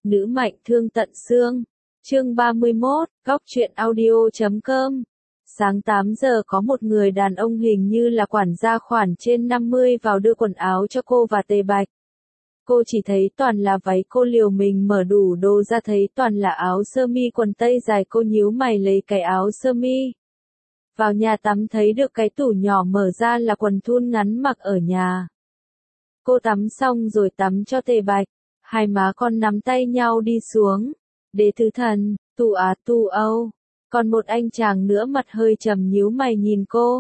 Nữ mạnh thương tận xương. Chương 31, góc truyện audio.com. Sáng 8 giờ có một người đàn ông hình như là quản gia khoảng trên 50 vào đưa quần áo cho cô và Tề Bạch. Cô chỉ thấy toàn là váy, cô liều mình mở đủ đồ ra thấy toàn là áo sơ mi quần tây dài, cô nhíu mày lấy cái áo sơ mi. Vào nhà tắm thấy được cái tủ nhỏ mở ra là quần thun ngắn mặc ở nhà. Cô tắm xong rồi tắm cho Tề Bạch, hai má con nắm tay nhau đi xuống. Đế Tứ Thần, Tu Á, Tu Âu. Còn một anh chàng nữa mặt hơi trầm nhíu mày nhìn cô.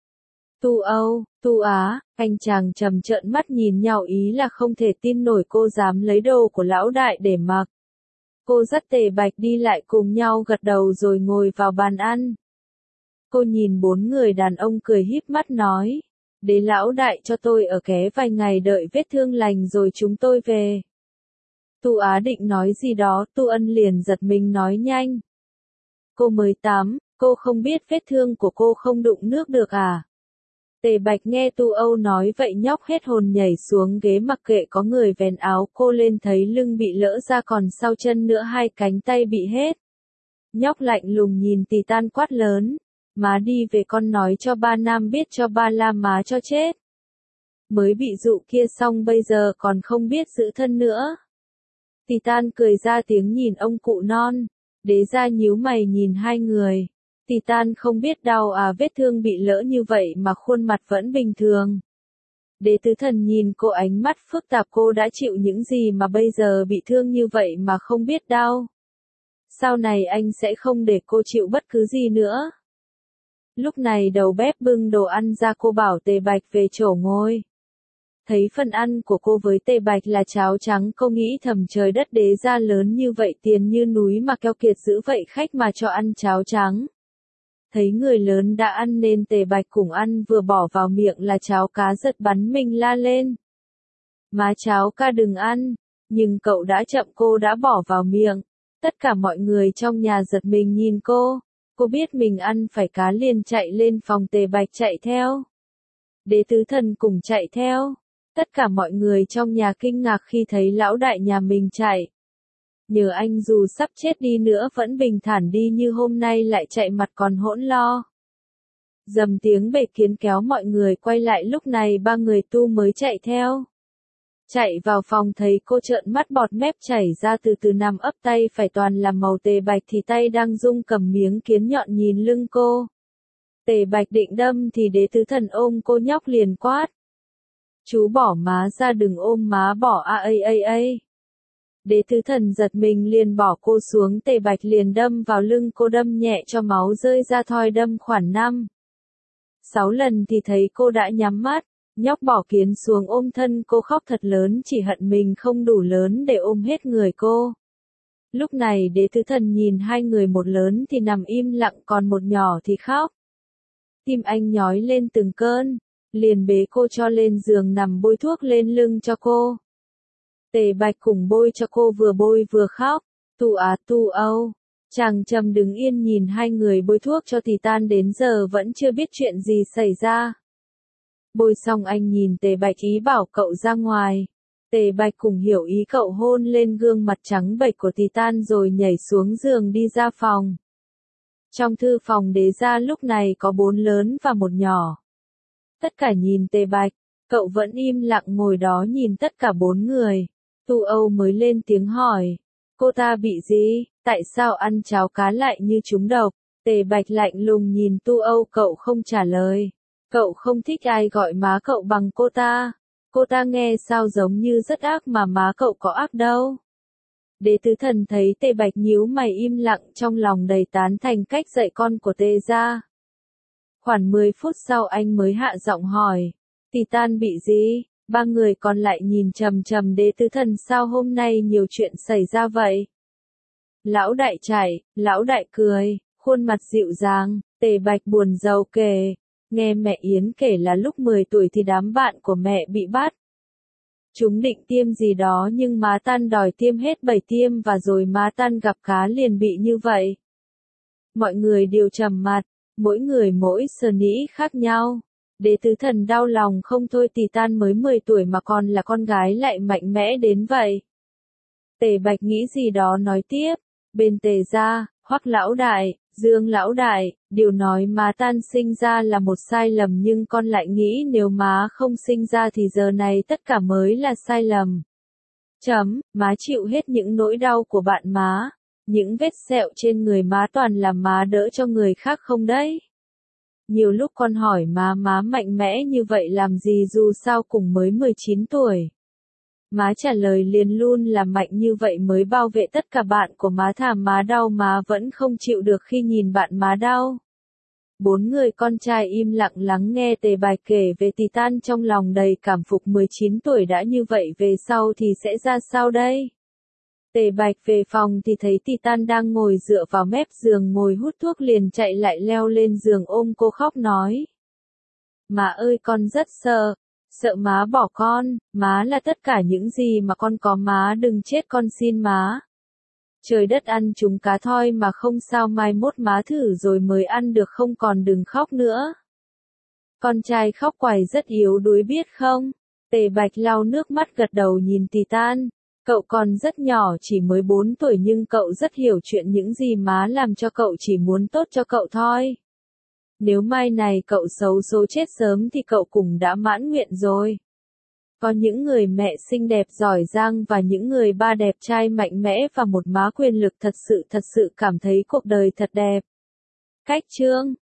Tu Âu, Tu Á, anh chàng trầm trợn mắt nhìn nhau ý là không thể tin nổi cô dám lấy đồ của lão đại để mặc. Cô dắt Tề Bạch đi lại cùng nhau gật đầu rồi ngồi vào bàn ăn. Cô nhìn bốn người đàn ông cười híp mắt nói, để lão đại cho tôi ở ké vài ngày đợi vết thương lành rồi chúng tôi về. Tu Á định nói gì đó, Tu Ân liền giật mình nói nhanh. Cô mới tắm, cô không biết vết thương của cô không đụng nước được à? Tề Bạch nghe Tu Âu nói vậy nhóc hết hồn nhảy xuống ghế mặc kệ có người vén áo cô lên thấy lưng bị lỡ ra còn sau chân nữa hai cánh tay bị hết. Nhóc lạnh lùng nhìn Tì Tan quát lớn, má đi về con nói cho ba Nam biết cho ba la má cho chết. Mới bị dụ kia xong bây giờ còn không biết giữ thân nữa. Tì Tan cười ra tiếng nhìn ông cụ non, Đế Gia nhíu mày nhìn hai người. Tì Tan không biết đau à, vết thương bị lỡ như vậy mà khuôn mặt vẫn bình thường. Đế Tứ Thần nhìn cô ánh mắt phức tạp, cô đã chịu những gì mà bây giờ bị thương như vậy mà không biết đau. Sau này anh sẽ không để cô chịu bất cứ gì nữa. Lúc này đầu bếp bưng đồ ăn ra, cô bảo Tề Bạch về chỗ ngồi. Thấy phần ăn của cô với Tề Bạch là cháo trắng, cô nghĩ thầm trời đất, Đế Gia lớn như vậy tiền như núi mà keo kiệt dữ vậy, khách mà cho ăn cháo trắng. Thấy người lớn đã ăn nên Tề Bạch cùng ăn, vừa bỏ vào miệng là cháo cá giật bắn mình la lên. Má cháo ca đừng ăn, nhưng cậu đã chậm, cô đã bỏ vào miệng. Tất cả mọi người trong nhà giật mình nhìn cô biết mình ăn phải cá liền chạy lên phòng, Tề Bạch chạy theo. Đế Tứ Thần cùng chạy theo. Tất cả mọi người trong nhà kinh ngạc khi thấy lão đại nhà mình chạy. Nhờ anh dù sắp chết đi nữa vẫn bình thản đi như hôm nay, lại chạy mặt còn hỗn lo. Dầm tiếng bể kiến kéo mọi người quay lại, lúc này ba người Tu mới chạy theo. Chạy vào phòng thấy cô trợn mắt bọt mép chảy ra, từ từ nằm ấp, tay phải toàn là màu. Tề Bạch thì tay đang rung cầm miếng kiến nhọn nhìn lưng cô. Tề Bạch định đâm thì Đế Tứ Thần ôm cô, nhóc liền quát. Chú bỏ má ra, đừng ôm má, bỏ a. Đế Tứ Thần giật mình liền bỏ cô xuống, Tề Bạch liền đâm vào lưng cô, đâm nhẹ cho máu rơi ra, thoi đâm khoảng 5-6 lần thì thấy cô đã nhắm mắt. Nhóc bỏ kiến xuống ôm thân cô khóc thật lớn, chỉ hận mình không đủ lớn để ôm hết người cô. Lúc này Đế Tứ Thần nhìn hai người, một lớn thì nằm im lặng còn một nhỏ thì khóc. Tim anh nhói lên từng cơn, liền bế cô cho lên giường nằm bôi thuốc lên lưng cho cô. Tề Bạch cùng bôi cho cô, vừa bôi vừa khóc. Tu Á, Tu Âu. Chàng Trầm đứng yên nhìn hai người bôi thuốc cho Tì Tan đến giờ vẫn chưa biết chuyện gì xảy ra. Bôi xong anh nhìn Tề Bạch ý bảo cậu ra ngoài. Tề Bạch cùng hiểu ý, cậu hôn lên gương mặt trắng bệch của Tì Tan rồi nhảy xuống giường đi ra phòng. Trong thư phòng Đế Gia lúc này có 4 lớn và 1 nhỏ. Tất cả nhìn Tề Bạch, cậu vẫn im lặng ngồi đó nhìn tất cả 4 người. Tu Âu mới lên tiếng hỏi, cô ta bị gì, tại sao ăn cháo cá lại như trúng độc? Tề Bạch lạnh lùng nhìn Tu Âu, cậu không trả lời. Cậu không thích ai gọi má cậu bằng cô ta. Cô ta nghe sao giống như rất ác mà má cậu có ác đâu. Đế Tứ Thần thấy Tề Bạch nhíu mày im lặng, trong lòng đầy tán thành cách dạy con của Tề Gia. Khoảng 10 phút sau anh mới hạ giọng hỏi, Tì Tan bị gì? Ba người còn lại nhìn chằm chằm Đế Tứ Thần, sao hôm nay nhiều chuyện xảy ra vậy? Lão đại chạy, lão đại cười, khuôn mặt dịu dàng. Tề Bạch buồn rầu kể, nghe mẹ Yến kể là lúc 10 tuổi thì đám bạn của mẹ bị bắt. Chúng định tiêm gì đó nhưng má Tan đòi tiêm hết 7 tiêm và rồi má Tan gặp cá liền bị như vậy. Mọi người đều trầm mặt, mỗi người mỗi sờ nĩ khác nhau. Đế Tứ Thần đau lòng không thôi, Tì Tan mới 10 tuổi mà còn là con gái lại mạnh mẽ đến vậy. Tề Bạch nghĩ gì đó nói tiếp. Bên Tề gia, Hoắc lão đại, Dương lão đại, điều nói má tan sinh ra là một sai lầm nhưng con lại nghĩ nếu má không sinh ra thì giờ này tất cả mới là sai lầm. Má chịu hết những nỗi đau của bạn má. Những vết sẹo trên người má toàn là má đỡ cho người khác không đấy. Nhiều lúc con hỏi má mạnh mẽ như vậy làm gì dù sao cũng mới 19 tuổi. Má trả lời liền luôn là mạnh như vậy mới bảo vệ tất cả bạn của má thà má đau má vẫn không chịu được khi nhìn bạn má đau. 4 người con trai im lặng lắng nghe Tề Bạch kể về Titan trong lòng đầy cảm phục 19 tuổi đã như vậy về sau thì sẽ ra sao đây? Tề Bạch về phòng thì thấy Titan đang ngồi dựa vào mép giường ngồi hút thuốc liền chạy lại leo lên giường ôm cô khóc nói. Má ơi con rất sợ. Sợ má bỏ con, má là tất cả những gì mà con có má đừng chết con xin má. Trời đất ăn chúng cá thoi mà không sao mai mốt má thử rồi mới ăn được không còn đừng khóc nữa. Con trai khóc quài rất yếu đuối biết không? Tề Bạch lau nước mắt gật đầu nhìn Titan. Cậu còn rất nhỏ chỉ mới 4 tuổi nhưng cậu rất hiểu chuyện những gì má làm cho cậu chỉ muốn tốt cho cậu thôi. Nếu mai này cậu xấu số chết sớm thì cậu cũng đã mãn nguyện rồi. Có những người mẹ xinh đẹp giỏi giang và những người ba đẹp trai mạnh mẽ và một má quyền lực thật sự cảm thấy cuộc đời thật đẹp. Cách chương